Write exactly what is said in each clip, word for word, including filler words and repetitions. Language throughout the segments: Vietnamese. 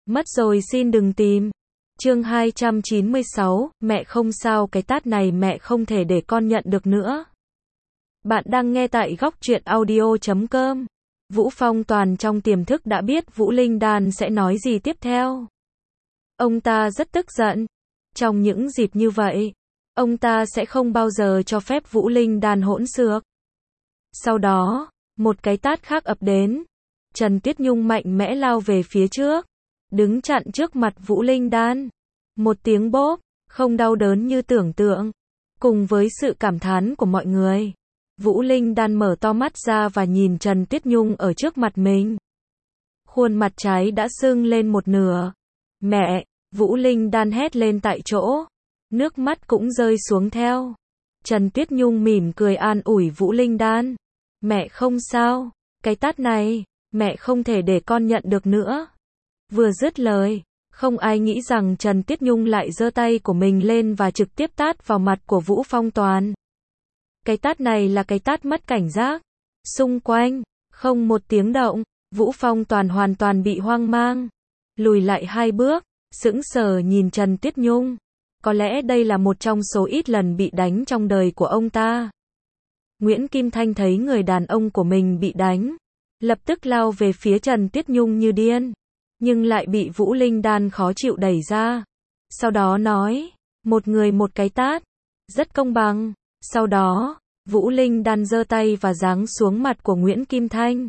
Mất rồi xin đừng tìm. Chương hai trăm chín mươi sáu, mẹ không sao, cái tát này mẹ không thể để con nhận được nữa. Bạn đang nghe tại góc truyện audio chấm com. Vũ Phong Toàn trong tiềm thức đã biết Vũ Linh Đan sẽ nói gì tiếp theo. Ông ta rất tức giận. Trong những dịp như vậy, ông ta sẽ không bao giờ cho phép Vũ Linh Đan hỗn xược. Sau đó, một cái tát khác ập đến. Trần Tuyết Nhung mạnh mẽ lao về phía trước, đứng chặn trước mặt Vũ Linh Đan. Một tiếng bốp, không đau đớn như tưởng tượng. Cùng với sự cảm thán của mọi người, Vũ Linh Đan mở to mắt ra và nhìn Trần Tuyết Nhung ở trước mặt mình. Khuôn mặt trái đã sưng lên một nửa. Mẹ! Vũ Linh Đan hét lên tại chỗ. Nước mắt cũng rơi xuống theo. Trần Tuyết Nhung mỉm cười an ủi Vũ Linh Đan. Mẹ không sao. Cái tát này, mẹ không thể để con nhận được nữa. Vừa dứt lời, không ai nghĩ rằng Trần Tuyết Nhung lại giơ tay của mình lên và trực tiếp tát vào mặt của Vũ Phong Toàn. Cái tát này là cái tát mất cảnh giác. Xung quanh, không một tiếng động, Vũ Phong Toàn hoàn toàn bị hoang mang. Lùi lại hai bước, sững sờ nhìn Trần Tuyết Nhung. Có lẽ đây là một trong số ít lần bị đánh trong đời của ông ta. Nguyễn Kim Thanh thấy người đàn ông của mình bị đánh, lập tức lao về phía Trần Tuyết Nhung như điên, nhưng lại bị Vũ Linh Đan khó chịu đẩy ra. Sau đó nói, một người một cái tát, rất công bằng. Sau đó, Vũ Linh Đan giơ tay và giáng xuống mặt của Nguyễn Kim Thanh.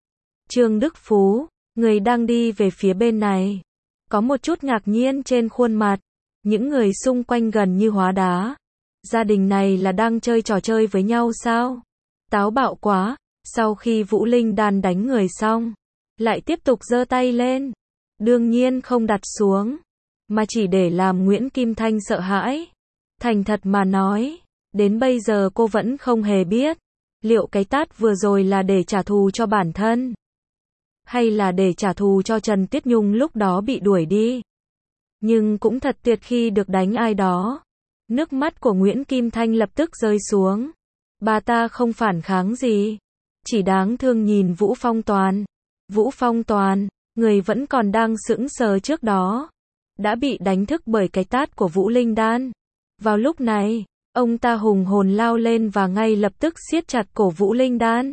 Trương Đức Phú, người đang đi về phía bên này, có một chút ngạc nhiên trên khuôn mặt. Những người xung quanh gần như hóa đá. Gia đình này là đang chơi trò chơi với nhau sao? Táo bạo quá. Sau khi Vũ Linh Đan đánh người xong, lại tiếp tục giơ tay lên. Đương nhiên không đặt xuống, mà chỉ để làm Nguyễn Kim Thanh sợ hãi. Thành thật mà nói, đến bây giờ cô vẫn không hề biết, liệu cái tát vừa rồi là để trả thù cho bản thân, hay là để trả thù cho Trần Tuyết Nhung lúc đó bị đuổi đi. Nhưng cũng thật tuyệt khi được đánh ai đó. Nước mắt của Nguyễn Kim Thanh lập tức rơi xuống. Bà ta không phản kháng gì, chỉ đáng thương nhìn Vũ Phong Toàn. Vũ Phong Toàn, người vẫn còn đang sững sờ trước đó, đã bị đánh thức bởi cái tát của Vũ Linh Đan. Vào lúc này, ông ta hùng hồn lao lên và ngay lập tức siết chặt cổ Vũ Linh Đan.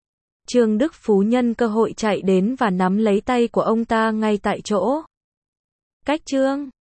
Trương Đức Phú nhân cơ hội chạy đến và nắm lấy tay của ông ta ngay tại chỗ. Cách Trương